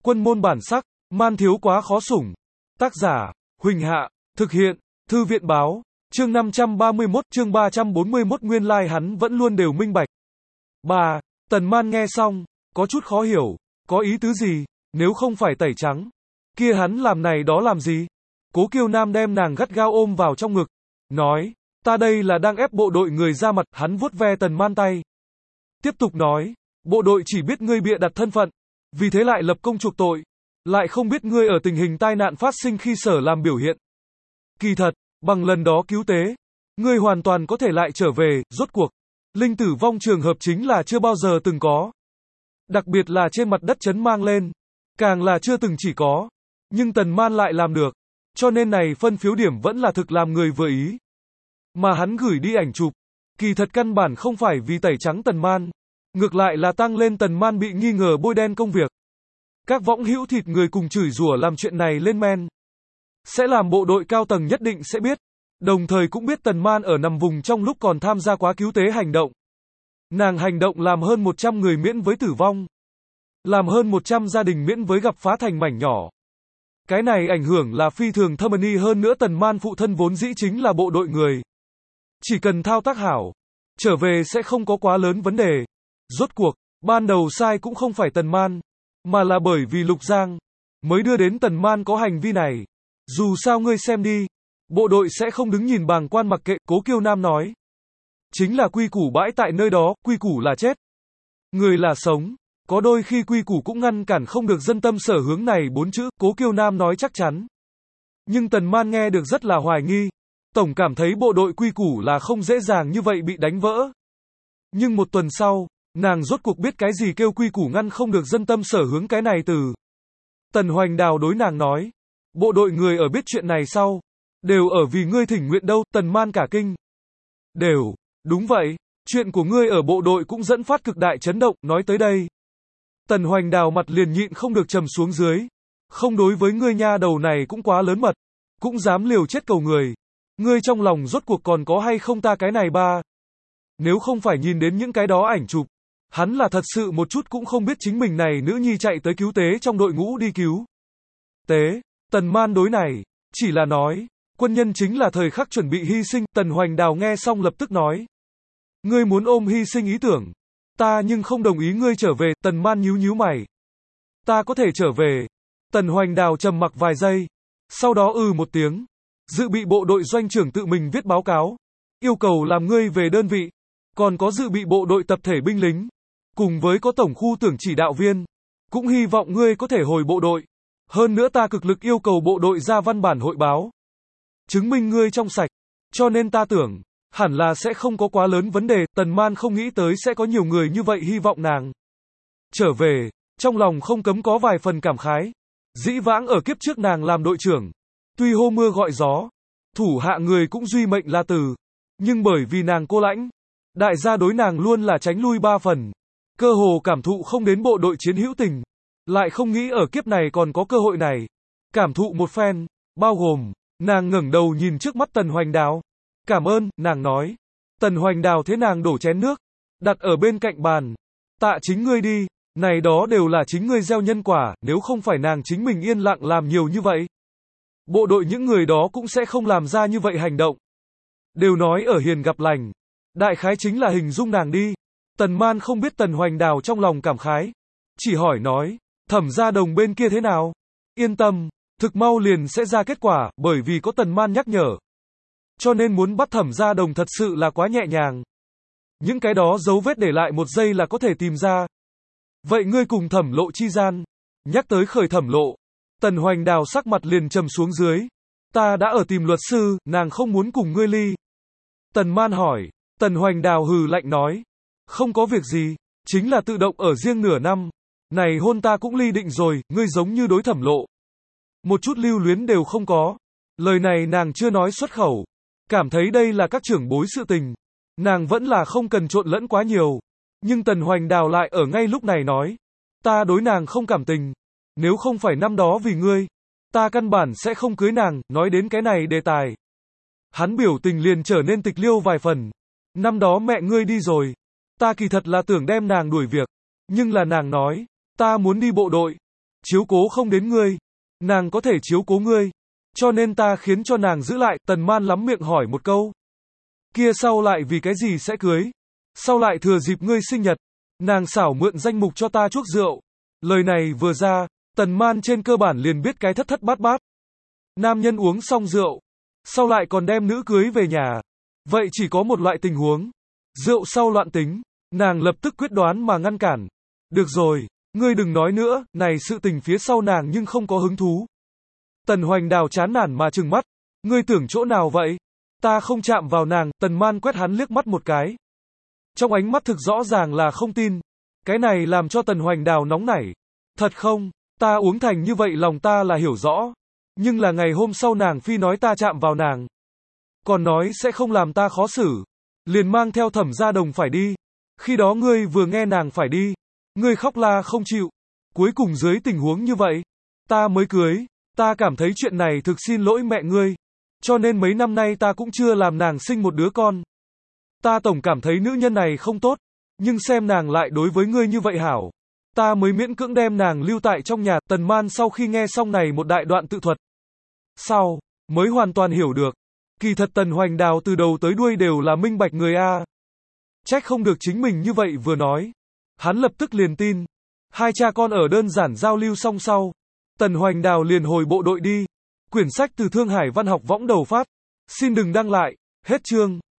Quân môn bản sắc, man thiếu quá khó sủng. Tác giả, Huỳnh Hạ, thực hiện, Thư viện báo, chương 531, chương 341 nguyên lai hắn vẫn luôn đều minh bạch. Bà, Tần Man nghe xong, có chút khó hiểu, có ý tứ gì, nếu không phải tẩy trắng, kia hắn làm này đó làm gì? Cố Kiêu Nam đem nàng gắt gao ôm vào trong ngực, nói, ta đây là đang ép bộ đội người ra mặt, hắn vuốt ve Tần Man tay. Tiếp tục nói, bộ đội chỉ biết ngươi bịa đặt thân phận, vì thế lại lập công chuộc tội, lại không biết ngươi ở tình hình tai nạn phát sinh khi sở làm biểu hiện. Kỳ thật, bằng lần đó cứu tế, ngươi hoàn toàn có thể lại trở về, rốt cuộc, linh tử vong trường hợp chính là chưa bao giờ từng có. Đặc biệt là trên mặt đất chấn mang lên, càng là chưa từng chỉ có, nhưng Tần Man lại làm được, cho nên này phân phiếu điểm vẫn là thực làm người vừa ý. Mà hắn gửi đi ảnh chụp, kỳ thật căn bản không phải vì tẩy trắng Tần Man, ngược lại là tăng lên Tần Man bị nghi ngờ bôi đen công việc. Các võng hữu thịt người cùng chửi rủa làm chuyện này lên men. Sẽ làm bộ đội cao tầng nhất định sẽ biết, đồng thời cũng biết Tần Man ở nằm vùng trong lúc còn tham gia quá cứu tế hành động. Nàng hành động làm hơn 100 người miễn với tử vong, làm hơn 100 gia đình miễn với gặp phá thành mảnh nhỏ. Cái này ảnh hưởng là phi thường thâm ni, hơn nữa Tần Man phụ thân vốn dĩ chính là bộ đội người. Chỉ cần thao tác hảo, trở về sẽ không có quá lớn vấn đề. Rốt cuộc, ban đầu sai cũng không phải Tần Man, mà là bởi vì Lục Giang mới đưa đến Tần Man có hành vi này. Dù sao ngươi xem đi, bộ đội sẽ không đứng nhìn bàng quan mặc kệ, Cố Kiêu Nam nói. Chính là quy củ bãi tại nơi đó, quy củ là chết, người là sống. Có đôi khi quy củ cũng ngăn cản không được dân tâm sở hướng này 4 chữ, Cố Kiêu Nam nói chắc chắn. Nhưng Tần Man nghe được rất là hoài nghi, tổng cảm thấy bộ đội quy củ là không dễ dàng như vậy bị đánh vỡ. Nhưng một tuần sau, nàng rốt cuộc biết cái gì kêu quy củ ngăn không được dân tâm sở hướng cái này từ. Tần Hoành Đào đối nàng nói, bộ đội người ở biết chuyện này sau, đều ở vì ngươi thỉnh nguyện đâu, Tần Man cả kinh. Đều, đúng vậy, chuyện của ngươi ở bộ đội cũng dẫn phát cực đại chấn động, nói tới đây. Tần Hoành Đào mặt liền nhịn không được trầm xuống dưới. Không, đối với ngươi nha đầu này cũng quá lớn mật, cũng dám liều chết cầu người. Ngươi trong lòng rốt cuộc còn có hay không ta cái này ba? Nếu không phải nhìn đến những cái đó ảnh chụp, hắn là thật sự một chút cũng không biết chính mình này nữ nhi chạy tới cứu tế trong đội ngũ đi cứu tế. Tần Man đối này, chỉ là nói, quân nhân chính là thời khắc chuẩn bị hy sinh. Tần Hoành Đào nghe xong lập tức nói, ngươi muốn ôm hy sinh ý tưởng, ta nhưng không đồng ý ngươi trở về. Tần Man nhíu nhíu mày, ta có thể trở về. Tần Hoành Đào trầm mặc vài giây, sau đó một tiếng, dự bị bộ đội doanh trưởng tự mình viết báo cáo, yêu cầu làm ngươi về đơn vị, còn có dự bị bộ đội tập thể binh lính, cùng với có tổng khu tưởng chỉ đạo viên, cũng hy vọng ngươi có thể hồi bộ đội. Hơn nữa ta cực lực yêu cầu bộ đội ra văn bản hội báo, chứng minh ngươi trong sạch, cho nên ta tưởng, hẳn là sẽ không có quá lớn vấn đề. Tần Man không nghĩ tới sẽ có nhiều người như vậy hy vọng nàng trở về, trong lòng không cấm có vài phần cảm khái. Dĩ vãng ở kiếp trước nàng làm đội trưởng, tuy hô mưa gọi gió, thủ hạ người cũng duy mệnh là từ, nhưng bởi vì nàng cô lãnh, đại gia đối nàng luôn là tránh lui 3 phần, cơ hồ cảm thụ không đến bộ đội chiến hữu tình, lại không nghĩ ở kiếp này còn có cơ hội này, cảm thụ một phen, bao gồm, nàng ngẩng đầu nhìn trước mắt Tần Hoành Đào, cảm ơn, nàng nói. Tần Hoành Đào thế nàng đổ chén nước, đặt ở bên cạnh bàn, tạ chính ngươi đi, này đó đều là chính ngươi gieo nhân quả, nếu không phải nàng chính mình yên lặng làm nhiều như vậy, bộ đội những người đó cũng sẽ không làm ra như vậy hành động. Đều nói ở hiền gặp lành, đại khái chính là hình dung nàng đi. Tần Man không biết Tần Hoành Đào trong lòng cảm khái, chỉ hỏi nói, Thẩm Gia Đồng bên kia thế nào? Yên tâm, thực mau liền sẽ ra kết quả, bởi vì có Tần Man nhắc nhở, cho nên muốn bắt Thẩm Gia Đồng thật sự là quá nhẹ nhàng. Những cái đó dấu vết để lại 1 giây là có thể tìm ra. Vậy ngươi cùng Thẩm Lộ chi gian, nhắc tới khởi Thẩm Lộ, Tần Hoành Đào sắc mặt liền trầm xuống dưới. Ta đã ở tìm luật sư, nàng không muốn cùng ngươi ly. Tần Man hỏi, Tần Hoành Đào hừ lạnh nói, không có việc gì, chính là tự động ở riêng nửa năm, này hôn ta cũng ly định rồi, ngươi giống như đối Thẩm Lộ, một chút lưu luyến đều không có. Lời này nàng chưa nói xuất khẩu, cảm thấy đây là các trưởng bối sự tình, nàng vẫn là không cần trộn lẫn quá nhiều. Nhưng Tần Hoành Đào lại ở ngay lúc này nói, ta đối nàng không cảm tình, nếu không phải năm đó vì ngươi, ta căn bản sẽ không cưới nàng. Nói đến cái này đề tài, hắn biểu tình liền trở nên tịch liêu vài phần. Năm đó mẹ ngươi đi rồi, ta kỳ thật là tưởng đem nàng đuổi việc, nhưng là nàng nói, ta muốn đi bộ đội, chiếu cố không đến ngươi. Nàng có thể chiếu cố ngươi. Cho nên ta khiến cho nàng giữ lại. Tần Man lắm miệng hỏi một câu. Kia sau lại vì cái gì sẽ cưới? Sau lại thừa dịp ngươi sinh nhật. Nàng xảo mượn danh mục cho ta chuốc rượu. Lời này vừa ra, Tần Man trên cơ bản liền biết cái thất thất bát bát. Nam nhân uống xong rượu, sau lại còn đem nữ cưới về nhà. Vậy chỉ có một loại tình huống. Rượu sau loạn tính. Nàng lập tức quyết đoán mà ngăn cản. Được rồi, ngươi đừng nói nữa, này sự tình phía sau nàng nhưng không có hứng thú. Tần Hoành Đào chán nản mà trừng mắt. Ngươi tưởng chỗ nào vậy? Ta không chạm vào nàng. Tần Man quét hắn liếc mắt một cái. Trong ánh mắt thực rõ ràng là không tin. Cái này làm cho Tần Hoành Đào nóng nảy. Thật không? Ta uống thành như vậy lòng ta là hiểu rõ. Nhưng là ngày hôm sau nàng phi nói ta chạm vào nàng. Còn nói sẽ không làm ta khó xử. Liền mang theo Thẩm Gia Đồng phải đi. Khi đó ngươi vừa nghe nàng phải đi. Ngươi khóc la không chịu. Cuối cùng dưới tình huống như vậy. Ta mới cưới. Ta cảm thấy chuyện này thực xin lỗi mẹ ngươi. Cho nên mấy năm nay ta cũng chưa làm nàng sinh một đứa con. Ta tổng cảm thấy nữ nhân này không tốt. Nhưng xem nàng lại đối với ngươi như vậy hảo. Ta mới miễn cưỡng đem nàng lưu tại trong nhà. Tần Man sau khi nghe xong này một đại đoạn tự thuật. Sau, mới hoàn toàn hiểu được. Kỳ thật Tần Hoành Đào từ đầu tới đuôi đều là minh bạch người A. Trách không được chính mình như vậy vừa nói. Hắn lập tức liền tin. Hai cha con ở đơn giản giao lưu xong sau. Tần Hoành Đào liền hồi bộ đội đi. Quyển sách từ Thương Hải Văn học võng đầu phát. Xin đừng đăng lại. Hết chương.